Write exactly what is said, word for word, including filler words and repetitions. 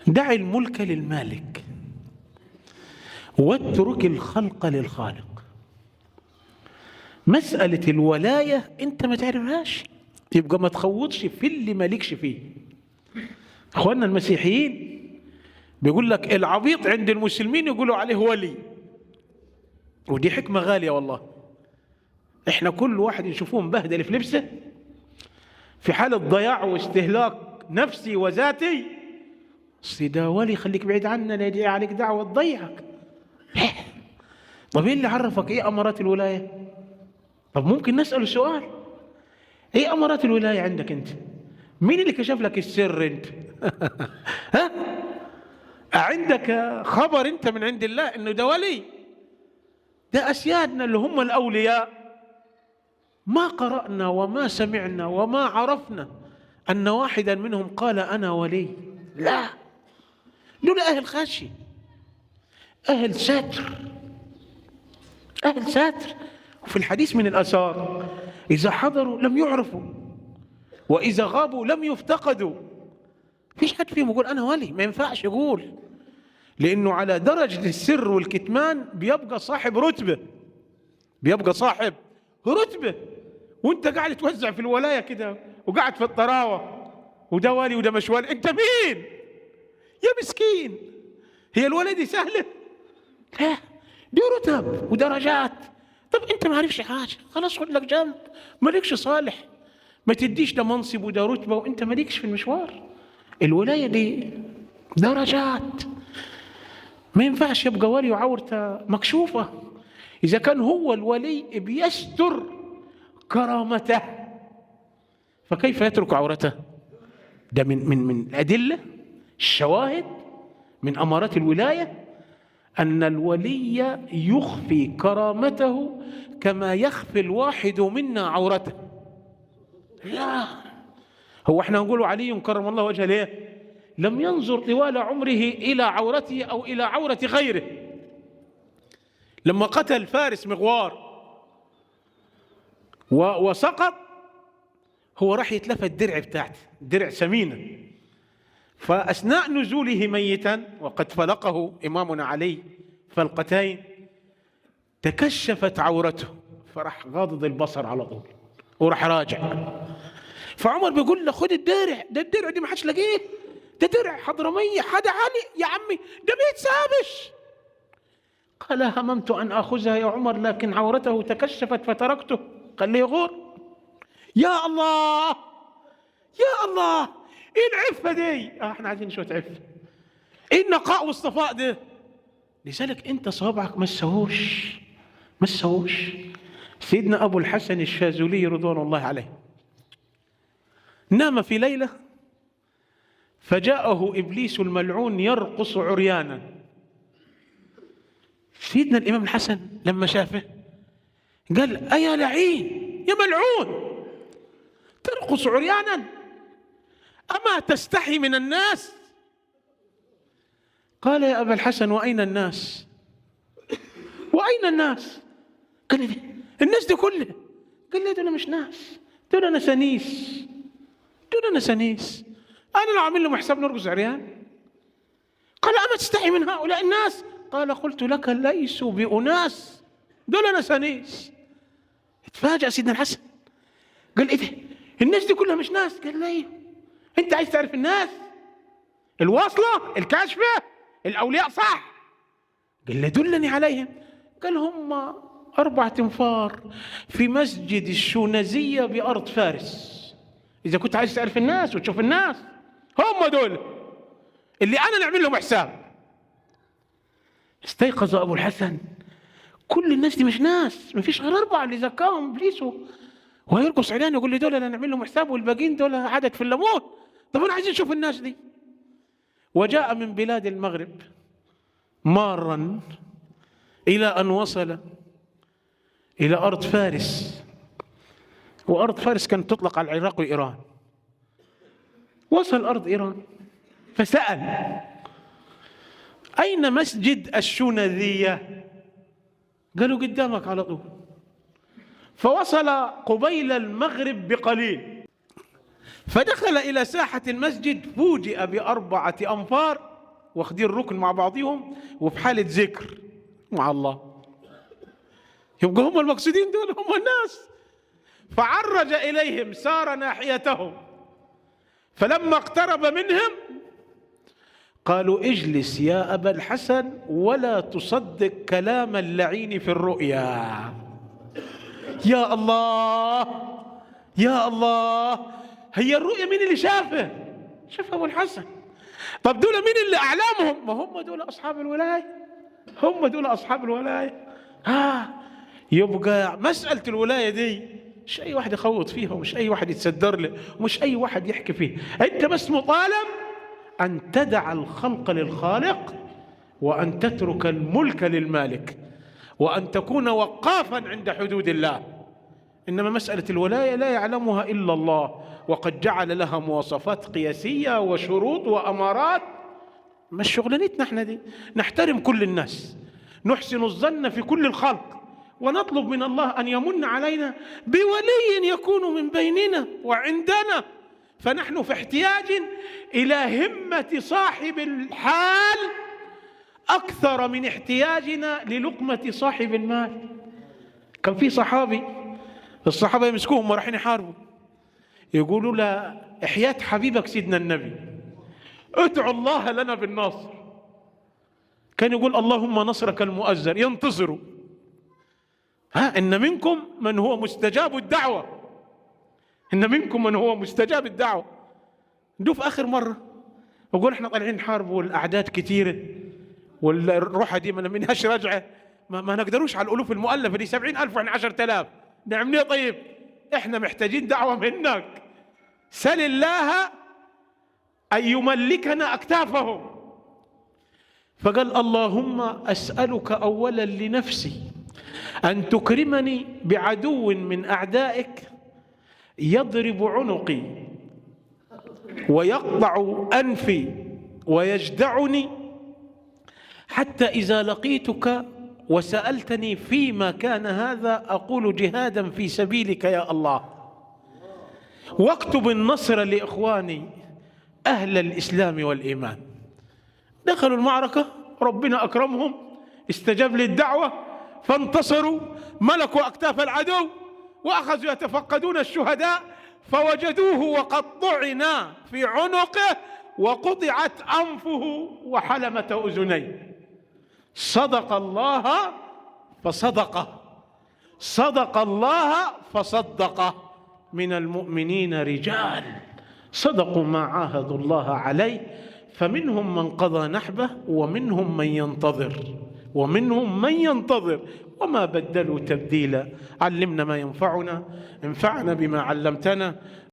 دع الملك للمالك واترك الخلق للخالق. مسألة الولاية انت ما تعرفهاش، يبقى ما تخوضش في اللي مالكش فيه. اخواننا المسيحيين بيقول لك العبيط عند المسلمين يقولوا عليه ولي، ودي حكمة غالية والله. احنا كل واحد يشوفوه مبهدل في لبسه في حالة ضياع واستهلاك نفسي وذاتي، ده ولي خليك بعيد عنا لا يدعي عليك دعوة تضيعك. طب ايه اللي عرفك ايه امارات الولاية؟ طب ممكن نسأل سؤال، ايه امارات الولاية عندك انت؟ مين اللي كشف لك السر انت؟ ها؟ عندك خبر انت من عند الله انه ده ولي؟ ده اسيادنا اللي هم الاولياء ما قرأنا وما سمعنا وما عرفنا ان واحدا منهم قال انا ولي. لا، دول اهل خشية، اهل ستر، اهل ستر. وفي الحديث من الاثار اذا حضروا لم يعرفوا واذا غابوا لم يفتقدوا. فيش حد فيهم يقول انا ولي، ما ينفعش يقول، لانه على درجة السر والكتمان بيبقى صاحب رتبة، بيبقى صاحب رتبة. وانت قاعد توزع في الولاية كده وقاعد في الطراوة وده ولي وده مش ولي، انت مين يا مسكين؟ هي الولاية دي سهلة؟ لا، دي رتب ودرجات. طب انت ما عارفش حاجة، خلاص خد لك جنب، مالكش صالح، ما تديش ده منصب وده رتبة وانت مالكش في المشوار. الولاية دي درجات، ما ينفعش يبقى ولي وعورته مكشوفة. إذا كان هو الولي بيستر كرامته فكيف يترك عورته؟ ده من من من الأدلة الشواهد من أمارات الولاية أن الولي يخفي كرامته كما يخفي الواحد منا عورته. لا، هو احنا نقول علي كرم الله وجهه ليه؟ لم ينظر طوال عمره إلى عورته أو إلى عورة غيره. لما قتل فارس مغوار وسقط، هو راح يتلفى الدرع بتاعته، درع سمينة، فأثناء نزوله ميتا وقد فلقه إمامنا علي فلقتين تكشفت عورته، فراح غاضض البصر على طول وراح راجع. فعمر بيقول له خد الدرع ده، الدرع دي ما حدش لاقيه، ده درع حضرمية حدا علي يا عمي، ده ما يتسابش. قال هممت أن أخذها يا عمر لكن عورته تكشفت فتركته. قال لي غور. يا الله يا الله، ايه العفة دي؟ اه احنا عايزين شوية عفة، ايه النقاء والصفاء ده؟ لذلك انت صوابعك ما تسووش ما تسووش. سيدنا أبو الحسن الشاذلي رضوان الله عليه نام في ليلة فجاءه إبليس الملعون يرقص عريانا. سيدنا الإمام الحسن لما شافه قال أيا لعين يا ملعون ترقص عريانا، أما تستحي من الناس؟ قال يا أبا الحسن وأين الناس؟ وأين الناس؟ قال لي الناس دي كلها. قال لي دول مش ناس، دول نسانيس، دول نسانيس، أنا لو عامل لهم حساب نرقص عريان؟ قال أما تستحي من هؤلاء الناس؟ قال قلت لك ليسوا بأناس، دول نسانيس. اتفاجأ سيدنا الحسن قال إيه ده؟ الناس دي كلها مش ناس؟ قال لي أنت عايز تعرف الناس الواصلة الكاشفة الأولياء صح؟ قال لي دلني عليهم. قال هم أربعة انفار في مسجد الشونزية بأرض فارس. إذا كنت عايز تعرف الناس وتشوف الناس هم دول اللي أنا نعمل لهم حساب. استيقظ أبو الحسن، كل الناس دي مش ناس، ما فيش غير أربعة اللي زكاهم إبليس وهيرقص عريان يقول لي دول أنا نعمل لهم حساب والباقيين دول عدد في الليمون. طب أنا عايزين نشوف الناس دي. وجاء من بلاد المغرب مارا إلى أن وصل إلى أرض فارس، وأرض فارس كانت تطلق على العراق وإيران. وصل أرض إيران فسأل أين مسجد الشونذية؟ قالوا قدامك على طول. فوصل قبيل المغرب بقليل، فدخل إلى ساحة المسجد فوجئ بأربعة أنفار واخدين ركن مع بعضهم وفي حالة ذكر مع الله. يبقى هم المقصودين دول هم الناس. فعرج إليهم سار ناحيتهم، فلما اقترب منهم قالوا اجلس يا أبا الحسن ولا تصدق كلام اللعين في الرؤيا. يا الله يا الله، هي الرؤيا مين اللي شافه؟ شاف أبو الحسن. طب دول مين اللي أعلامهم؟ ما هم دول أصحاب الولاية، هم دول أصحاب الولاية. ها يبقى مسألة الولاية دي مش أي واحد يخوض فيها، ومش أي واحد يتصدر له، ومش أي واحد يحكي فيه. أنت بس مطالب أن تدع الخلق للخالق، وأن تترك الملك للمالك، وأن تكون وقافا عند حدود الله. إنما مسألة الولاية لا يعلمها إلا الله، وقد جعل لها مواصفات قياسية وشروط وأمارات. مش شغلانتنا احنا دي. نحترم كل الناس، نحسن الظن في كل الخلق، ونطلب من الله أن يمن علينا بولي يكون من بيننا وعندنا. فنحن في احتياج إلى همة صاحب الحال أكثر من احتياجنا للقمة صاحب المال. كان في صحابي، الصحابة يمسكوهم ورايحين يحاربوا، يقولوا له إحياة حبيبك سيدنا النبي، ادعو الله لنا بالنصر. كان يقول اللهم نصرك المؤزر، ينتصروا. ها إن منكم من هو مستجاب الدعوة، إن منكم من هو مستجاب الدعوة. ندوف آخر مرة يقول احنا طالعين نحارب والأعداد كثيرة والروحة دي ما منهاش رجعة، ما, ما نقدروش على الألوف المؤلفة دي، سبعين ألف وإحنا عشرة آلاف، نعمل ايه طيب؟ احنا محتاجين دعوة منك، سل الله أن يملكنا أكتافهم. فقال اللهم أسألك أولا لنفسي أن تكرمني بعدو من أعدائك يضرب عنقي ويقطع أنفي ويجدعني، حتى إذا لقيتك وسألتني فيما كان هذا أقول جهادا في سبيلك يا الله، واكتب النصر لإخواني أهل الإسلام والإيمان. دخلوا المعركة، ربنا أكرمهم، استجاب للدعوة فانتصروا، ملكوا أكتاف العدو، وأخذوا يتفقدون الشهداء فوجدوه وقد طعن في عنقه وقطعت أنفه وحلمت أذنيه. صدق الله فصدقه، صدق الله فصدقه، من المؤمنين رجال صدقوا ما عاهدوا الله عليه، فمنهم من قضى نحبه ومنهم من ينتظر ومنهم من ينتظر وما بدلوا تبديلا. علمنا ما ينفعنا، انفعنا بما علمتنا.